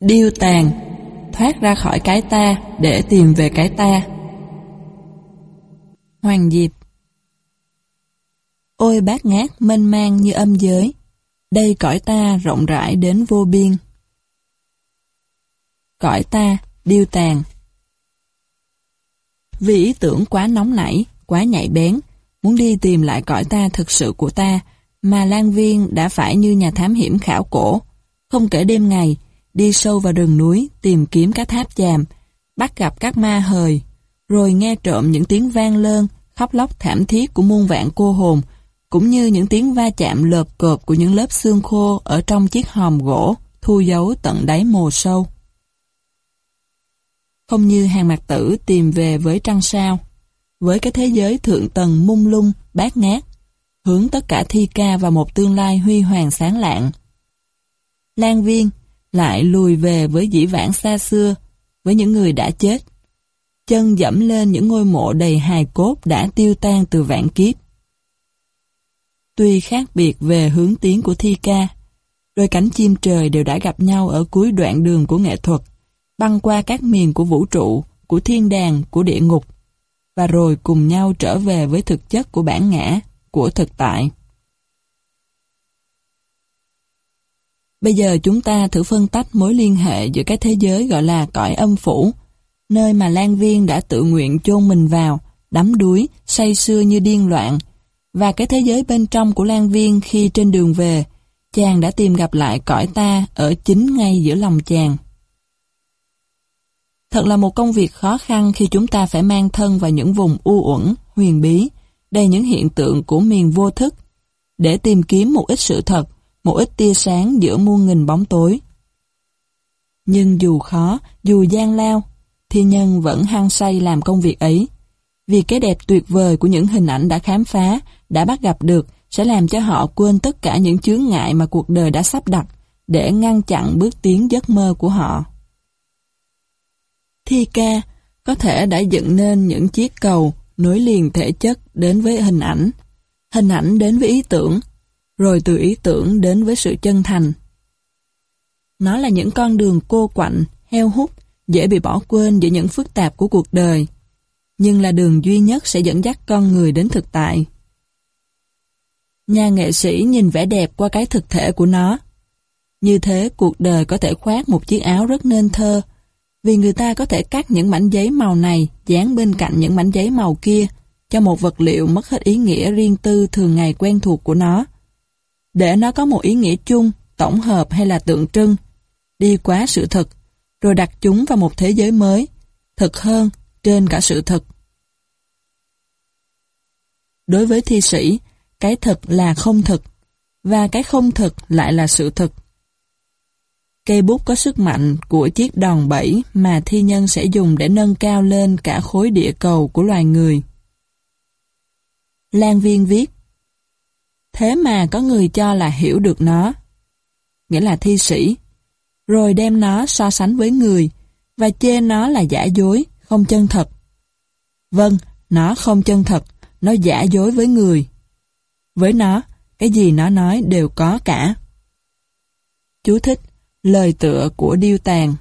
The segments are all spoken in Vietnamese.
Điêu tàn, thoát ra khỏi cái ta để tìm về cái ta. Hoàng Diệp. Ôi bát ngát mênh mang như âm giới, đây cõi ta rộng rãi đến vô biên. Cõi ta, điêu tàn. Vì ý tưởng quá nóng nảy, quá nhạy bén, muốn đi tìm lại cõi ta thực sự của ta, mà Lan Viên đã phải như nhà thám hiểm khảo cổ, không kể đêm ngày, đi sâu vào rừng núi tìm kiếm các tháp chàm, bắt gặp các ma hời, rồi nghe trộm những tiếng vang lơn, khóc lóc thảm thiết của muôn vạn cô hồn, cũng như những tiếng va chạm lợp cộp của những lớp xương khô ở trong chiếc hòm gỗ thu giấu tận đáy mồ sâu. Không như Hàng Mạc Tử tìm về với trăng sao, với cái thế giới thượng tầng mông lung, bát ngát, hướng tất cả thi ca vào một tương lai huy hoàng sáng lạng. Lan Viên lại lùi về với dĩ vãng xa xưa, với những người đã chết, chân dẫm lên những ngôi mộ đầy hài cốt đã tiêu tan từ vạn kiếp. Tuy khác biệt về hướng tiến của thi ca, đôi cánh chim trời đều đã gặp nhau ở cuối đoạn đường của nghệ thuật, băng qua các miền của vũ trụ, của thiên đàng, của địa ngục, và rồi cùng nhau trở về với thực chất của bản ngã, của thực tại. Bây giờ chúng ta thử phân tách mối liên hệ giữa cái thế giới gọi là cõi âm phủ, nơi mà Lan Viên đã tự nguyện chôn mình vào, đắm đuối, say sưa như điên loạn, và cái thế giới bên trong của Lan Viên khi trên đường về, chàng đã tìm gặp lại cõi ta ở chính ngay giữa lòng chàng. Thật là một công việc khó khăn khi chúng ta phải mang thân vào những vùng u uẩn, huyền bí, đầy những hiện tượng của miền vô thức, để tìm kiếm một ít sự thật, một ít tia sáng giữa muôn nghìn bóng tối. Nhưng dù khó, dù gian lao, thi nhân vẫn hăng say làm công việc ấy, vì cái đẹp tuyệt vời của những hình ảnh đã khám phá, đã bắt gặp được sẽ làm cho họ quên tất cả những chướng ngại mà cuộc đời đã sắp đặt để ngăn chặn bước tiến giấc mơ của họ. Thi ca có thể đã dựng nên những chiếc cầu nối liền thể chất đến với hình ảnh đến với ý tưởng, rồi từ ý tưởng đến với sự chân thành. Nó là những con đường cô quạnh, heo hút, dễ bị bỏ quên giữa những phức tạp của cuộc đời, nhưng là đường duy nhất sẽ dẫn dắt con người đến thực tại. Nhà nghệ sĩ nhìn vẻ đẹp qua cái thực thể của nó. Như thế cuộc đời có thể khoác một chiếc áo rất nên thơ, vì người ta có thể cắt những mảnh giấy màu này dán bên cạnh những mảnh giấy màu kia cho một vật liệu mất hết ý nghĩa riêng tư thường ngày quen thuộc của nó, để nó có một ý nghĩa chung, tổng hợp hay là tượng trưng, đi quá sự thực, rồi đặt chúng vào một thế giới mới, thực hơn trên cả sự thực. Đối với thi sĩ, cái thực là không thực, và cái không thực lại là sự thực. Cây bút có sức mạnh của chiếc đòn bẩy mà thi nhân sẽ dùng để nâng cao lên cả khối địa cầu của loài người. Lan Viên viết: thế mà có người cho là hiểu được nó, nghĩa là thi sĩ, rồi đem nó so sánh với người, và chê nó là giả dối, không chân thật. Vâng, nó không chân thật, nó giả dối với người. Với nó, cái gì nó nói đều có cả. Chú thích: lời tựa của điêu tàn.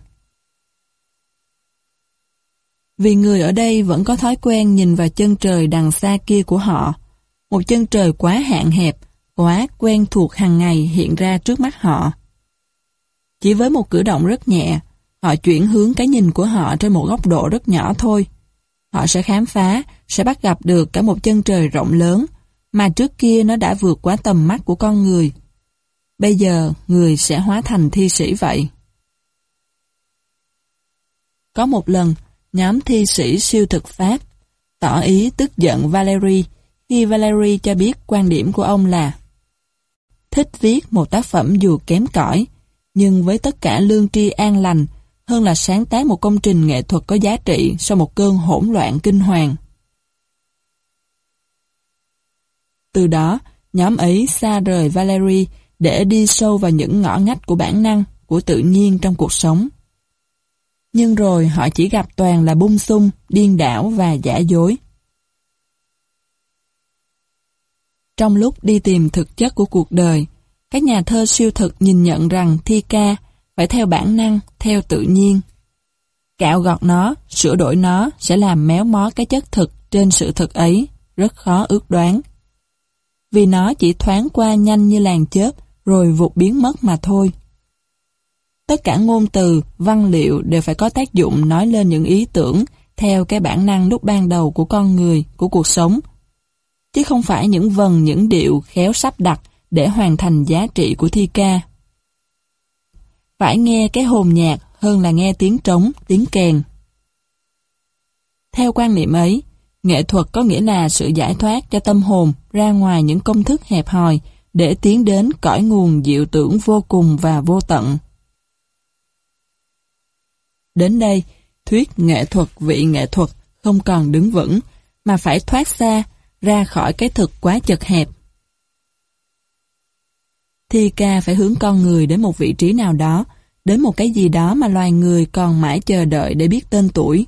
Vì người ở đây vẫn có thói quen nhìn vào chân trời đằng xa kia của họ, một chân trời quá hạn hẹp, quá quen thuộc hàng ngày hiện ra trước mắt họ. Chỉ với một cử động rất nhẹ, họ chuyển hướng cái nhìn của họ trên một góc độ rất nhỏ thôi. Họ sẽ khám phá, sẽ bắt gặp được cả một chân trời rộng lớn, mà trước kia nó đã vượt quá tầm mắt của con người. Bây giờ, người sẽ hóa thành thi sĩ vậy. Có một lần, nhóm thi sĩ siêu thực Pháp tỏ ý tức giận Valéry khi Valéry cho biết quan điểm của ông là thích viết một tác phẩm dù kém cỏi, nhưng với tất cả lương tri an lành, hơn là sáng tác một công trình nghệ thuật có giá trị sau một cơn hỗn loạn kinh hoàng. Từ đó, nhóm ấy xa rời Valéry để đi sâu vào những ngõ ngách của bản năng, của tự nhiên trong cuộc sống. Nhưng rồi họ chỉ gặp toàn là bung xung, điên đảo và giả dối. Trong lúc đi tìm thực chất của cuộc đời, các nhà thơ siêu thực nhìn nhận rằng thi ca phải theo bản năng, theo tự nhiên. Cạo gọt nó, sửa đổi nó sẽ làm méo mó cái chất thực trên sự thực ấy, rất khó ước đoán. Vì nó chỉ thoáng qua nhanh như làn chớp, rồi vụt biến mất mà thôi. Tất cả ngôn từ, văn liệu đều phải có tác dụng nói lên những ý tưởng theo cái bản năng lúc ban đầu của con người, của cuộc sống, chứ không phải những vần, những điệu khéo sắp đặt để hoàn thành giá trị của thi ca. Phải nghe cái hồn nhạc hơn là nghe tiếng trống, tiếng kèn. Theo quan niệm ấy, nghệ thuật có nghĩa là sự giải thoát cho tâm hồn ra ngoài những công thức hẹp hòi để tiến đến cõi nguồn diệu tưởng vô cùng và vô tận. Đến đây, thuyết nghệ thuật vị nghệ thuật không còn đứng vững, mà phải thoát xa, ra khỏi cái thực quá chật hẹp. Thi ca phải hướng con người đến một vị trí nào đó, đến một cái gì đó mà loài người còn mãi chờ đợi để biết tên tuổi.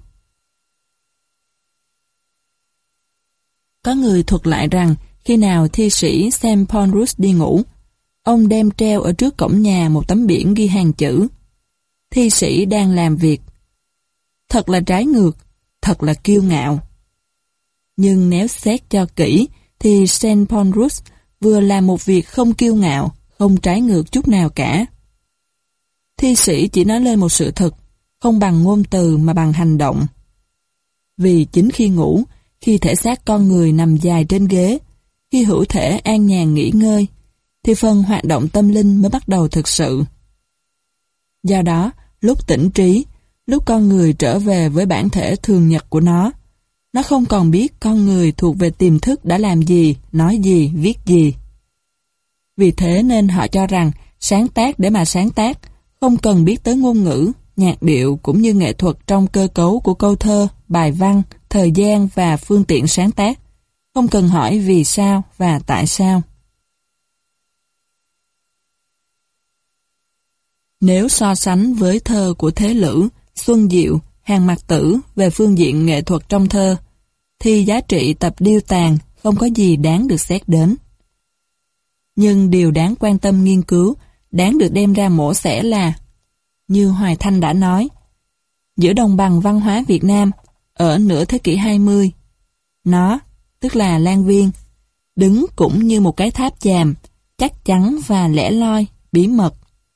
Có người thuật lại rằng, khi nào thi sĩ Sam Penrose đi ngủ, ông đem treo ở trước cổng nhà một tấm biển ghi hàng chữ: thi sĩ đang làm việc. Thật là trái ngược, thật là kiêu ngạo. Nhưng nếu xét cho kỹ, thì Sam Penrose vừa làm một việc không kiêu ngạo, không trái ngược chút nào cả. Thi sĩ chỉ nói lên một sự thật, không bằng ngôn từ mà bằng hành động. Vì chính khi ngủ, khi thể xác con người nằm dài trên ghế, khi hữu thể an nhàn nghỉ ngơi, thì phần hoạt động tâm linh mới bắt đầu thực sự. Do đó, lúc tỉnh trí, lúc con người trở về với bản thể thường nhật của nó không còn biết con người thuộc về tiềm thức đã làm gì, nói gì, viết gì. Vì thế nên họ cho rằng sáng tác để mà sáng tác, không cần biết tới ngôn ngữ, nhạc điệu cũng như nghệ thuật trong cơ cấu của câu thơ, bài văn, thời gian và phương tiện sáng tác. Không cần hỏi vì sao và tại sao. Nếu so sánh với thơ của Thế Lữ, Xuân Diệu, Hàn Mặc Tử về phương diện nghệ thuật trong thơ, thì giá trị tập điêu tàn không có gì đáng được xét đến. Nhưng điều đáng quan tâm nghiên cứu, đáng được đem ra mổ xẻ là, như Hoài Thanh đã nói, giữa đồng bằng văn hóa Việt Nam, ở nửa thế kỷ 20, nó, tức là Lan Viên, đứng cũng như một cái tháp chàm, chắc chắn và lẻ loi, bí mật.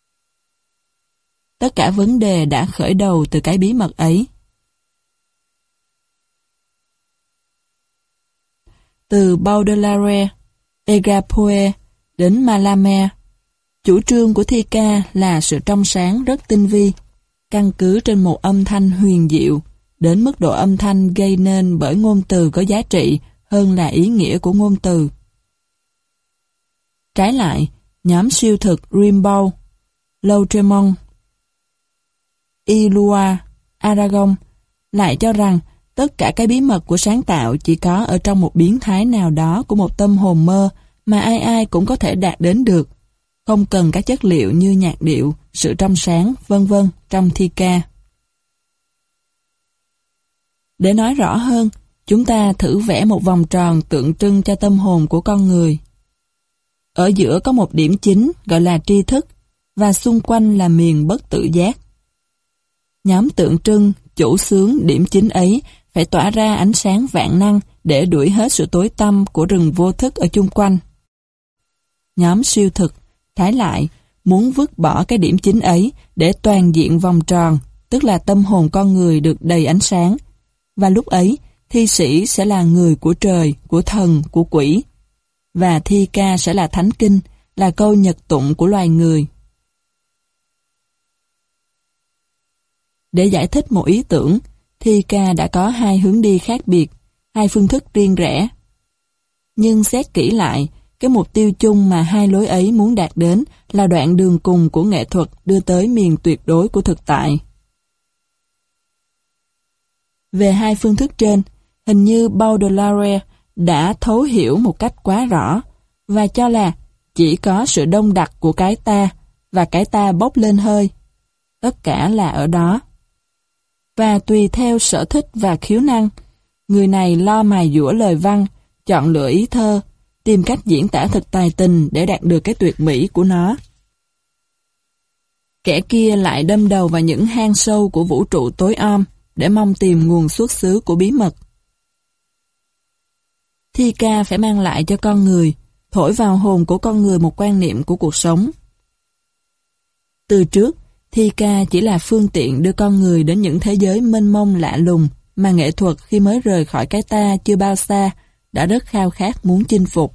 Tất cả vấn đề đã khởi đầu từ cái bí mật ấy. Từ Baudelaire, Agapoe đến Mallarmé, chủ trương của thi ca là sự trong sáng rất tinh vi, căn cứ trên một âm thanh huyền diệu, đến mức độ âm thanh gây nên bởi ngôn từ có giá trị hơn là ý nghĩa của ngôn từ. Trái lại, nhóm siêu thực Rimbaud, Lautréamont, Eloy, Aragon lại cho rằng tất cả cái bí mật của sáng tạo chỉ có ở trong một biến thái nào đó của một tâm hồn mơ mà ai ai cũng có thể đạt đến được, không cần các chất liệu như nhạc điệu, sự trong sáng, vân vân trong thi ca. Để nói rõ hơn, chúng ta thử vẽ một vòng tròn tượng trưng cho tâm hồn của con người. Ở giữa có một điểm chính gọi là tri thức, và xung quanh là miền bất tự giác. Nhóm tượng trưng, chủ xướng điểm chính ấy phải tỏa ra ánh sáng vạn năng để đuổi hết sự tối tăm của rừng vô thức ở chung quanh. Nhóm siêu thực, trái lại, muốn vứt bỏ cái điểm chính ấy để toàn diện vòng tròn, tức là tâm hồn con người được đầy ánh sáng. Và lúc ấy, thi sĩ sẽ là người của trời, của thần, của quỷ. Và thi ca sẽ là thánh kinh, là câu nhật tụng của loài người. Để giải thích một ý tưởng, thi ca đã có hai hướng đi khác biệt, hai phương thức riêng rẽ. Nhưng xét kỹ lại, cái mục tiêu chung mà hai lối ấy muốn đạt đến là đoạn đường cùng của nghệ thuật đưa tới miền tuyệt đối của thực tại. Về hai phương thức trên, hình như Baudelaire đã thấu hiểu một cách quá rõ và cho là chỉ có sự đông đặc của cái ta và cái ta bốc lên hơi. Tất cả là ở đó. Và tùy theo sở thích và khiếu năng, người này lo mài dũa lời văn, chọn lựa ý thơ, tìm cách diễn tả thật tài tình để đạt được cái tuyệt mỹ của nó. Kẻ kia lại đâm đầu vào những hang sâu của vũ trụ tối om để mong tìm nguồn xuất xứ của bí mật. Thi ca phải mang lại cho con người, thổi vào hồn của con người một quan niệm của cuộc sống. Từ trước, thi ca chỉ là phương tiện đưa con người đến những thế giới mênh mông lạ lùng mà nghệ thuật khi mới rời khỏi cái ta chưa bao xa đã rất khao khát muốn chinh phục.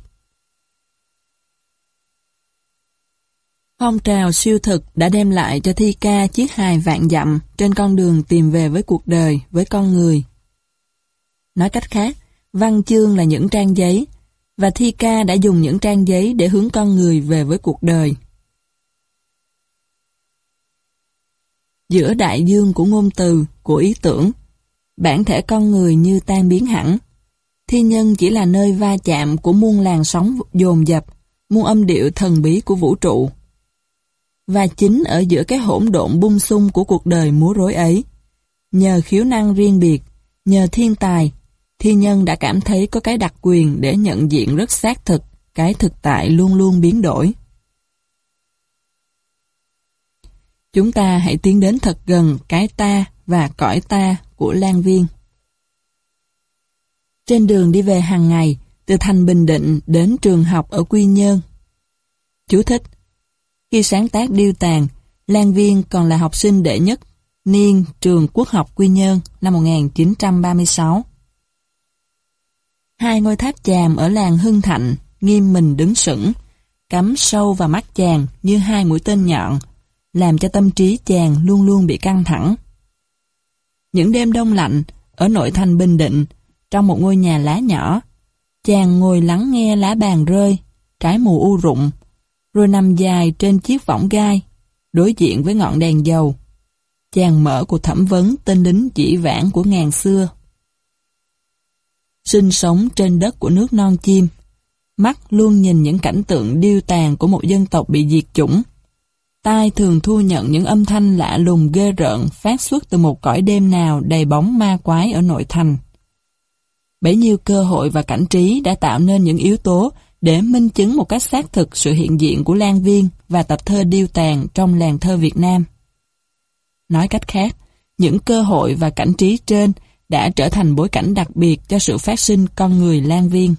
Phong trào siêu thực đã đem lại cho thi ca chiếc hài vạn dặm trên con đường tìm về với cuộc đời, với con người. Nói cách khác, văn chương là những trang giấy, và thi ca đã dùng những trang giấy để hướng con người về với cuộc đời. Giữa đại dương của ngôn từ, của ý tưởng, bản thể con người như tan biến hẳn. Thi nhân chỉ là nơi va chạm của muôn làn sóng dồn dập, muôn âm điệu thần bí của vũ trụ. Và chính ở giữa cái hỗn độn bung xung của cuộc đời múa rối ấy, nhờ khiếu năng riêng biệt, nhờ thiên tài, thi nhân đã cảm thấy có cái đặc quyền để nhận diện rất xác thực, cái thực tại luôn luôn biến đổi. Chúng ta hãy tiến đến thật gần cái ta và cõi ta của Lan Viên. Trên đường đi về hàng ngày, từ thành Bình Định đến trường học ở Quy Nhơn. Chú thích: khi sáng tác Điêu Tàn, Lan Viên còn là học sinh đệ nhất niên trường Quốc học Quy Nhơn năm 1936. Hai ngôi tháp chàm ở làng Hưng Thạnh nghiêm mình đứng sững, cắm sâu vào mắt chàng như hai mũi tên nhọn, làm cho tâm trí chàng luôn luôn bị căng thẳng. Những đêm đông lạnh, ở nội thành Bình Định, trong một ngôi nhà lá nhỏ, chàng ngồi lắng nghe lá bàn rơi, trái mùa u rụng, rồi nằm dài trên chiếc võng gai, đối diện với ngọn đèn dầu. Chàng mở cuộc thẩm vấn tên lính dĩ vãng của ngàn xưa. Sinh sống trên đất của nước non chim, mắt luôn nhìn những cảnh tượng điêu tàn của một dân tộc bị diệt chủng. Tai thường thu nhận những âm thanh lạ lùng ghê rợn phát xuất từ một cõi đêm nào đầy bóng ma quái ở nội thành. Bấy nhiêu cơ hội và cảnh trí đã tạo nên những yếu tố để minh chứng một cách xác thực sự hiện diện của Lan Viên và tập thơ điêu tàn trong làng thơ Việt Nam. Nói cách khác, những cơ hội và cảnh trí trên đã trở thành bối cảnh đặc biệt cho sự phát sinh con người Lan Viên.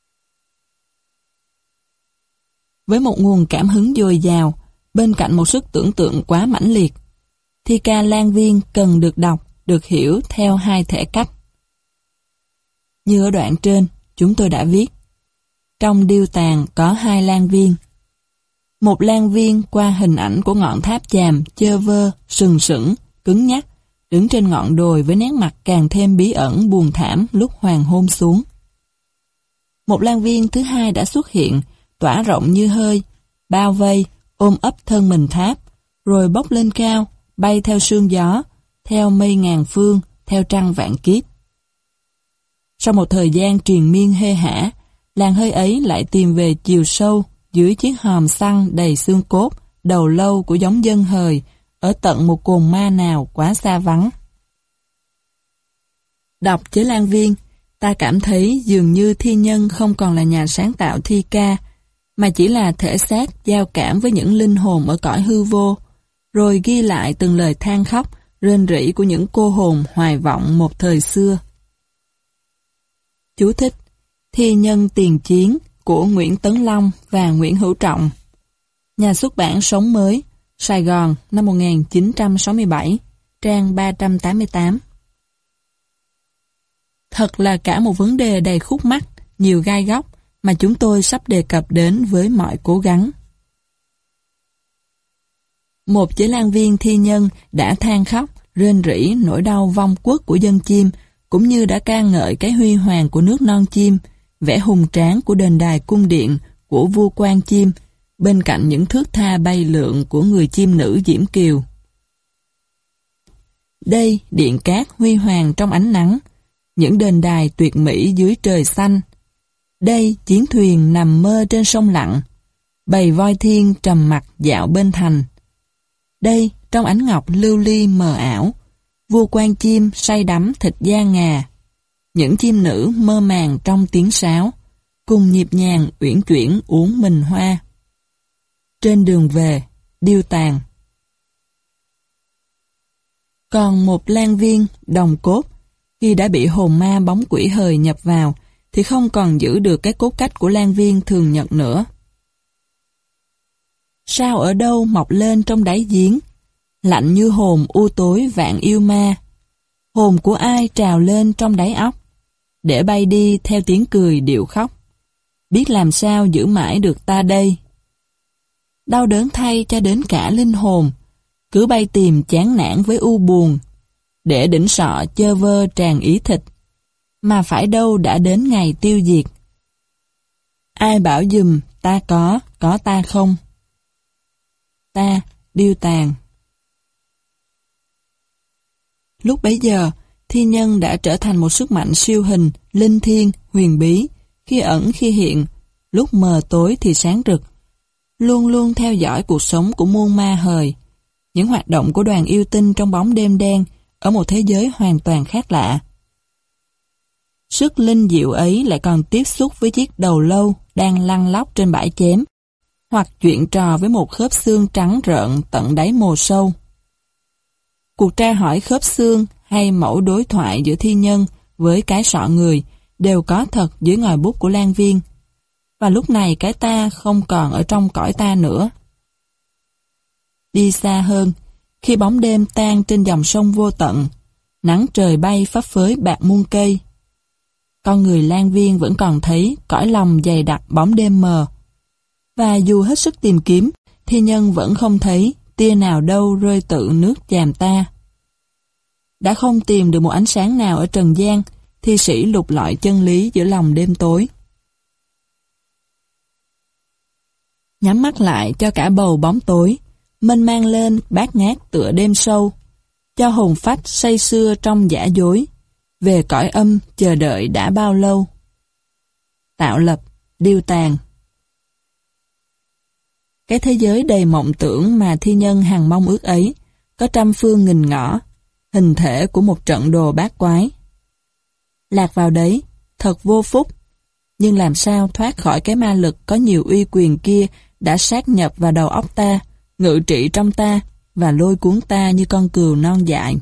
Với một nguồn cảm hứng dồi dào, bên cạnh một sức tưởng tượng quá mãnh liệt, thi ca Lan Viên cần được đọc, được hiểu theo hai thể cách. Như ở đoạn trên, chúng tôi đã viết, trong Điêu Tàn có hai Lan Viên. Một Lan Viên qua hình ảnh của ngọn tháp chàm chơ vơ, sừng sững, cứng nhắc, đứng trên ngọn đồi với nét mặt càng thêm bí ẩn buồn thảm lúc hoàng hôn xuống. Một Lan Viên thứ hai đã xuất hiện, tỏa rộng như hơi, bao vây, ôm ấp thân mình tháp, rồi bốc lên cao, bay theo sương gió, theo mây ngàn phương, theo trăng vạn kiếp. Sau một thời gian triền miên hê hả, làn hơi ấy lại tìm về chiều sâu dưới chiếc hòm xăng đầy xương cốt, đầu lâu của giống dân hời, ở tận một cồn ma nào quá xa vắng. Đọc Chế Lan Viên, ta cảm thấy dường như thi nhân không còn là nhà sáng tạo thi ca, mà chỉ là thể xác giao cảm với những linh hồn ở cõi hư vô, rồi ghi lại từng lời than khóc, rên rỉ của những cô hồn hoài vọng một thời xưa. Chú thích: Thi nhân tiền chiến của Nguyễn Tấn Long và Nguyễn Hữu Trọng. Nhà xuất bản Sống Mới, Sài Gòn, năm 1967, trang 388. Thật là cả một vấn đề đầy khúc mắc, nhiều gai góc mà chúng tôi sắp đề cập đến với mọi cố gắng. Một Chế Lan Viên thi nhân đã than khóc, rên rỉ nỗi đau vong quốc của dân chim, cũng như đã ca ngợi cái huy hoàng của nước non chim, vẻ hùng tráng của đền đài cung điện, của vua quan chim, bên cạnh những thước tha bay lượn của người chim nữ Diễm Kiều. Đây điện cát huy hoàng trong ánh nắng, những đền đài tuyệt mỹ dưới trời xanh. Đây chiến thuyền nằm mơ trên sông lặng, bầy voi thiên trầm mặc dạo bên thành. Đây trong ánh ngọc lưu ly mờ ảo, vua quan chim say đắm thịt da ngà. Những chim nữ mơ màng trong tiếng sáo, cùng nhịp nhàng uyển chuyển uống mình hoa. Trên đường về, Điêu Tàn. Còn một lang viên, đồng cốt, khi đã bị hồn ma bóng quỷ hời nhập vào, thì không còn giữ được cái cốt cách của lang viên thường nhật nữa. Sao ở đâu mọc lên trong đáy giếng, lạnh như hồn u tối vạn yêu ma. Hồn của ai trào lên trong đáy óc, để bay đi theo tiếng cười điệu khóc. Biết làm sao giữ mãi được ta đây. Đau đớn thay cho đến cả linh hồn, cứ bay tìm chán nản với u buồn, để đỉnh sọ chơ vơ tràn ý thịt, mà phải đâu đã đến ngày tiêu diệt. Ai bảo giùm ta có ta không? Ta, Điêu Tàn. Lúc bấy giờ, thi nhân đã trở thành một sức mạnh siêu hình, linh thiêng, huyền bí, khi ẩn khi hiện, lúc mờ tối thì sáng rực, luôn luôn theo dõi cuộc sống của muôn ma hời, những hoạt động của đoàn yêu tinh trong bóng đêm đen, ở một thế giới hoàn toàn khác lạ. Sức linh diệu ấy lại còn tiếp xúc với chiếc đầu lâu đang lăn lóc trên bãi chém, hoặc chuyện trò với một khớp xương trắng rợn tận đáy mồ sâu. Cuộc tra hỏi khớp xương hay mẫu đối thoại giữa thi nhân với cái sọ người đều có thật dưới ngòi bút của lang viên. Và lúc này cái ta không còn ở trong cõi ta nữa. Đi xa hơn, khi bóng đêm tan trên dòng sông vô tận, nắng trời bay phấp phới bạc muôn cây, con người lang viên vẫn còn thấy cõi lòng dày đặc bóng đêm mờ. Và dù hết sức tìm kiếm, thi nhân vẫn không thấy tia nào đâu rơi tự nước chàm ta. Đã không tìm được một ánh sáng nào ở trần gian, thi sĩ lục lọi chân lý giữa lòng đêm tối. Nhắm mắt lại cho cả bầu bóng tối, mênh mang lên bát ngát tựa đêm sâu, cho hồn phách say sưa trong giả dối, về cõi âm chờ đợi đã bao lâu. Tạo lập, Điêu Tàn. Cái thế giới đầy mộng tưởng mà thi nhân hằng mong ước ấy, có trăm phương nghìn ngõ, hình thể của một trận đồ bát quái. Lạc vào đấy, thật vô phúc, nhưng làm sao thoát khỏi cái ma lực có nhiều uy quyền kia đã sát nhập vào đầu óc ta, ngự trị trong ta và lôi cuốn ta như con cừu non dại.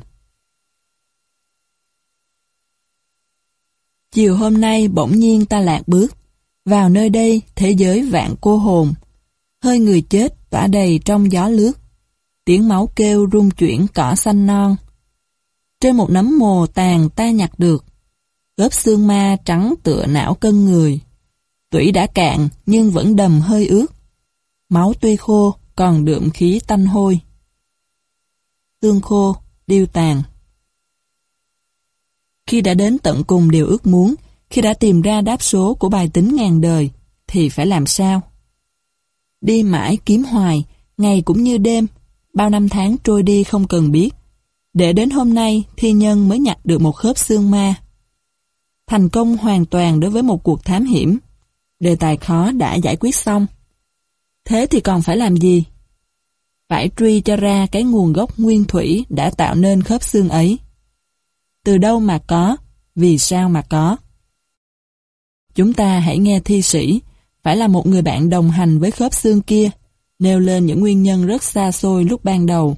Chiều hôm nay bỗng nhiên ta lạc bước vào nơi đây, thế giới vạn cô hồn, hơi người chết tỏa đầy trong gió lướt, tiếng máu kêu rung chuyển cỏ xanh non. Trên một nấm mồ tàn ta nhặt được gớp xương ma trắng tựa não cân người, tủy đã cạn nhưng vẫn đầm hơi ướt, máu tuy khô còn đượm khí tanh hôi. Xương khô, Điêu Tàn. Khi đã đến tận cùng điều ước muốn, khi đã tìm ra đáp số của bài tính ngàn đời, thì phải làm sao? Đi mãi kiếm hoài, ngày cũng như đêm, bao năm tháng trôi đi không cần biết. Để đến hôm nay, thi nhân mới nhặt được một khớp xương ma. Thành công hoàn toàn đối với một cuộc thám hiểm. Đề tài khó đã giải quyết xong. Thế thì còn phải làm gì? Phải truy cho ra cái nguồn gốc nguyên thủy đã tạo nên khớp xương ấy. Từ đâu mà có? Vì sao mà có? Chúng ta hãy nghe thi sĩ, phải là một người bạn đồng hành với khớp xương kia, nêu lên những nguyên nhân rất xa xôi lúc ban đầu.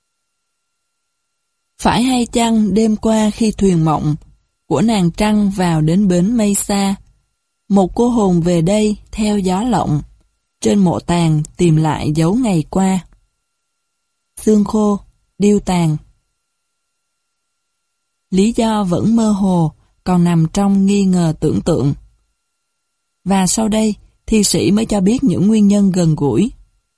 Phải hay chăng đêm qua khi thuyền mộng của nàng trăng vào đến bến mây xa, một cô hồn về đây theo gió lộng, trên mộ tàn tìm lại dấu ngày qua. Xương khô, Điêu Tàn. Lý do vẫn mơ hồ, còn nằm trong nghi ngờ tưởng tượng. Và sau đây, thi sĩ mới cho biết những nguyên nhân gần gũi.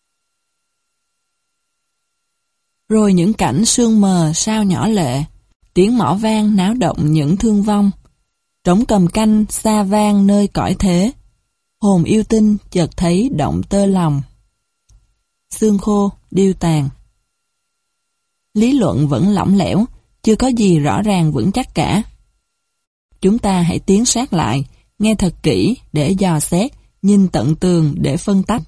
Rồi những cảnh sương mờ sao nhỏ lệ, tiếng mõ vang náo động những thương vong, trống cầm canh xa vang nơi cõi thế, hồn yêu tinh chợt thấy động tơ lòng. Xương khô, Điêu Tàn. Lý luận vẫn lỏng lẻo, chưa có gì rõ ràng vững chắc cả. Chúng ta hãy tiến sát lại, nghe thật kỹ để dò xét, nhìn tận tường để phân tách.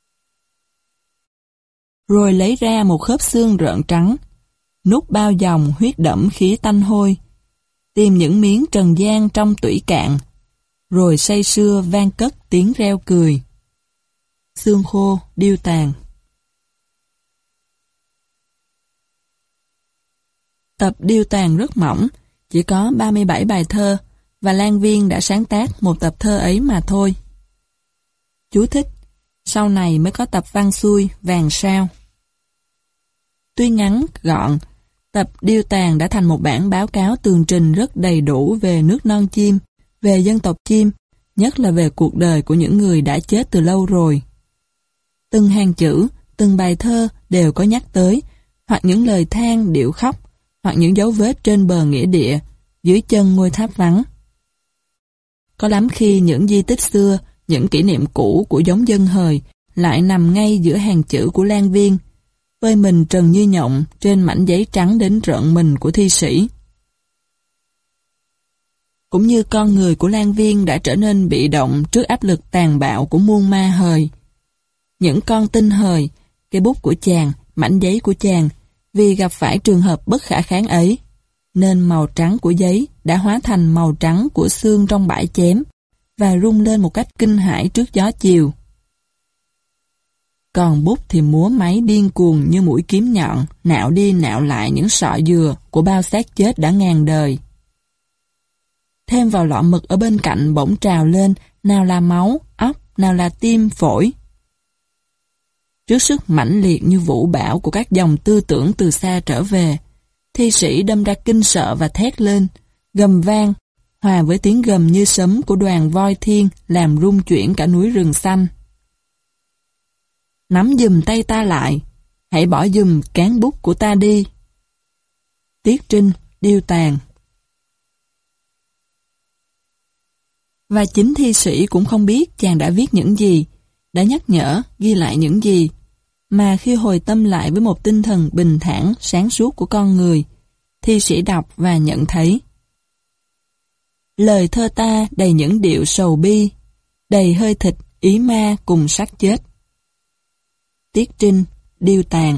Rồi lấy ra một khớp xương rợn trắng, nút bao dòng huyết đẫm khí tanh hôi, tìm những miếng trần gian trong tủy cạn, rồi say sưa vang cất tiếng reo cười. Xương khô, Điêu Tàn. Tập điêu tàn rất mỏng, chỉ có 37 bài thơ, và Lan Viên đã sáng tác một tập thơ ấy mà thôi. Chú thích: sau này mới có tập văn xuôi Vàng Sao. Tuy ngắn, gọn, tập điêu tàn đã thành một bản báo cáo tường trình rất đầy đủ về nước non chim, về dân tộc chim, nhất là về cuộc đời của những người đã chết từ lâu rồi. Từng hàng chữ, từng bài thơ đều có nhắc tới, hoặc những lời than điệu khóc, hoặc những dấu vết trên bờ nghĩa địa, dưới chân ngôi tháp vắng. Có lắm khi những di tích xưa, những kỷ niệm cũ của giống dân hời lại nằm ngay giữa hàng chữ của Lan Viên, phơi mình trần như nhộng trên mảnh giấy trắng đến rợn mình của thi sĩ. Cũng như con người của Lan Viên đã trở nên bị động trước áp lực tàn bạo của muôn ma hời. Những con tinh hời, cây bút của chàng, mảnh giấy của chàng, vì gặp phải trường hợp bất khả kháng ấy, nên màu trắng của giấy đã hóa thành màu trắng của xương trong bãi chém và rung lên một cách kinh hãi trước gió chiều. Còn bút thì múa máy điên cuồng như mũi kiếm nhọn, nạo đi nạo lại những sọ dừa của bao xác chết đã ngàn đời. Thêm vào lọ mực ở bên cạnh bỗng trào lên, nào là máu, óc, nào là tim, phổi. Trước sức mãnh liệt như vũ bão của các dòng tư tưởng từ xa trở về, thi sĩ đâm ra kinh sợ và thét lên, gầm vang, hòa với tiếng gầm như sấm của đoàn voi thiên làm rung chuyển cả núi rừng xanh. Nắm giùm tay ta lại, hãy bỏ giùm cán bút của ta đi. Tiết Trinh, điêu tàn. Và chính thi sĩ cũng không biết chàng đã viết những gì, đã nhắc nhở, ghi lại những gì, mà khi hồi tâm lại với một tinh thần bình thản, sáng suốt của con người, thi sĩ đọc và nhận thấy. Lời thơ ta đầy những điệu sầu bi, đầy hơi thịt, ý ma cùng xác chết. Tiết Trinh, điêu tàn.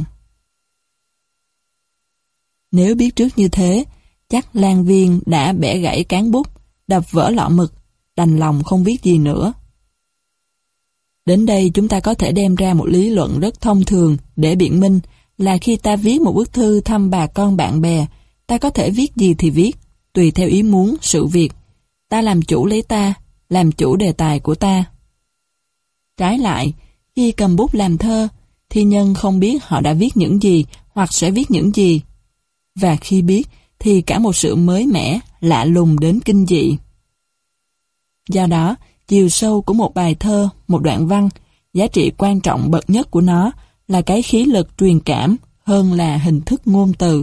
Nếu biết trước như thế, chắc Lan Viên đã bẻ gãy cán bút, đập vỡ lọ mực, đành lòng không viết gì nữa. Đến đây chúng ta có thể đem ra một lý luận rất thông thường để biện minh là khi ta viết một bức thư thăm bà con bạn bè, ta có thể viết gì thì viết, tùy theo ý muốn, sự việc. Ta làm chủ lấy ta, làm chủ đề tài của ta. Trái lại, khi cầm bút làm thơ, thi nhân không biết họ đã viết những gì hoặc sẽ viết những gì. Và khi biết thì cả một sự mới mẻ, lạ lùng đến kinh dị. Do đó, chiều sâu của một bài thơ, một đoạn văn, giá trị quan trọng bậc nhất của nó là cái khí lực truyền cảm hơn là hình thức ngôn từ.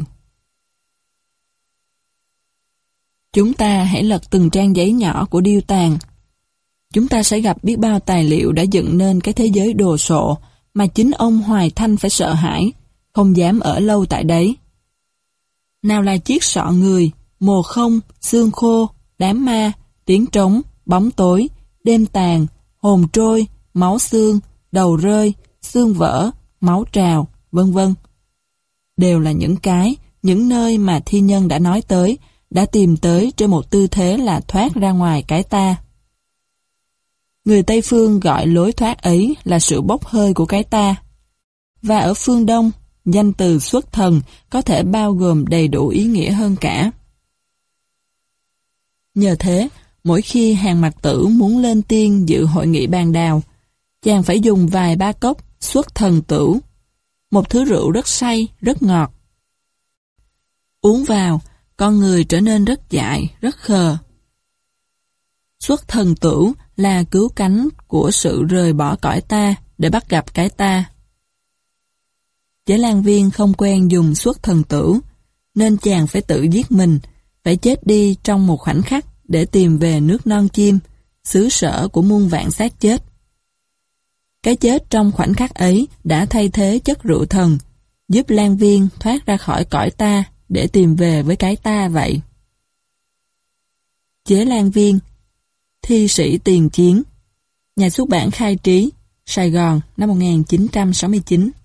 Chúng ta hãy lật từng trang giấy nhỏ của điêu tàn. Chúng ta sẽ gặp biết bao tài liệu đã dựng nên cái thế giới đồ sộ mà chính ông Hoài Thanh phải sợ hãi, không dám ở lâu tại đấy. Nào là chiếc sọ người, mồ không, xương khô, đám ma, tiếng trống, bóng tối, đêm tàn, hồn trôi, máu xương, đầu rơi, xương vỡ, máu trào, vân vân. Đều là những nơi mà thi nhân đã nói tới, đã tìm tới trên một tư thế là thoát ra ngoài cái ta. Người Tây Phương gọi lối thoát ấy là sự bốc hơi của cái ta. Và ở phương Đông, danh từ xuất thần có thể bao gồm đầy đủ ý nghĩa hơn cả. Nhờ thế, mỗi khi Hàn Mặc Tử muốn lên tiên dự hội nghị bàn đào, chàng phải dùng vài ba cốc xuất thần tửu, một thứ rượu rất say, rất ngọt. Uống vào, con người trở nên rất dại, rất khờ. Xuất thần tửu là cứu cánh của sự rời bỏ cõi ta để bắt gặp cái ta. Chế Lan Viên không quen dùng xuất thần tửu, nên chàng phải tự giết mình, phải chết đi trong một khoảnh khắc để tìm về nước non chim, xứ sở của muôn vạn xác chết. Cái chết trong khoảnh khắc ấy đã thay thế chất rượu thần, giúp Lan Viên thoát ra khỏi cõi ta để tìm về với cái ta vậy. Chế Lan Viên, thi sĩ tiền chiến, nhà xuất bản Khai Trí, Sài Gòn năm 1969.